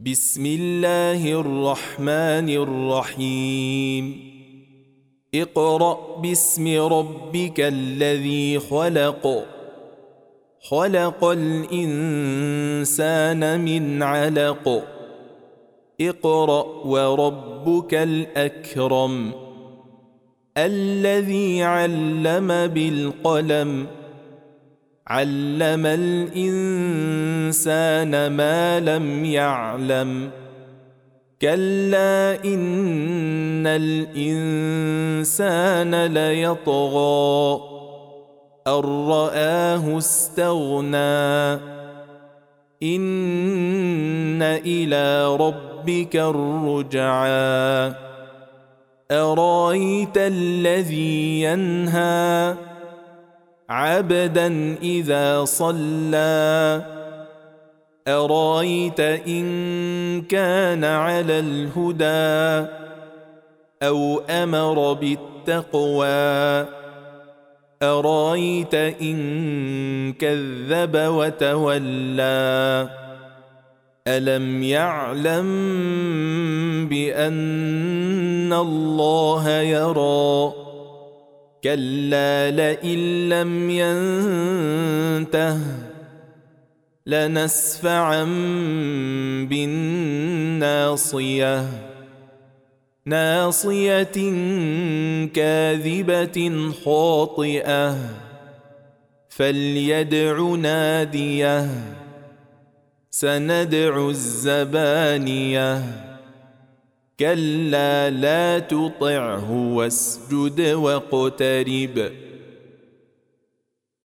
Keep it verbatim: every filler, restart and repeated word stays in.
بسم الله الرحمن الرحيم اقرأ باسم ربك الذي خلق خلق الإنسان من علق اقرأ وربك الأكرم الذي علم بالقلم علم الإنسان ما لم يعلم كلا إن الإنسان ليطغى أن رآه استغنى إن إلى ربك الرجعى أرايت الذي ينهى عبدا إذا صلى أرايت إن كان على الهدى أو أمر بالتقوى أرايت إن كذب وتولى ألم يعلم بأن الله يرى كلا لئن لم ينته لنسفعا بالناصية ناصية كاذبة خاطئة فليدع ناديه سندع الزبانية كلا لا تطعه واسجد واقترب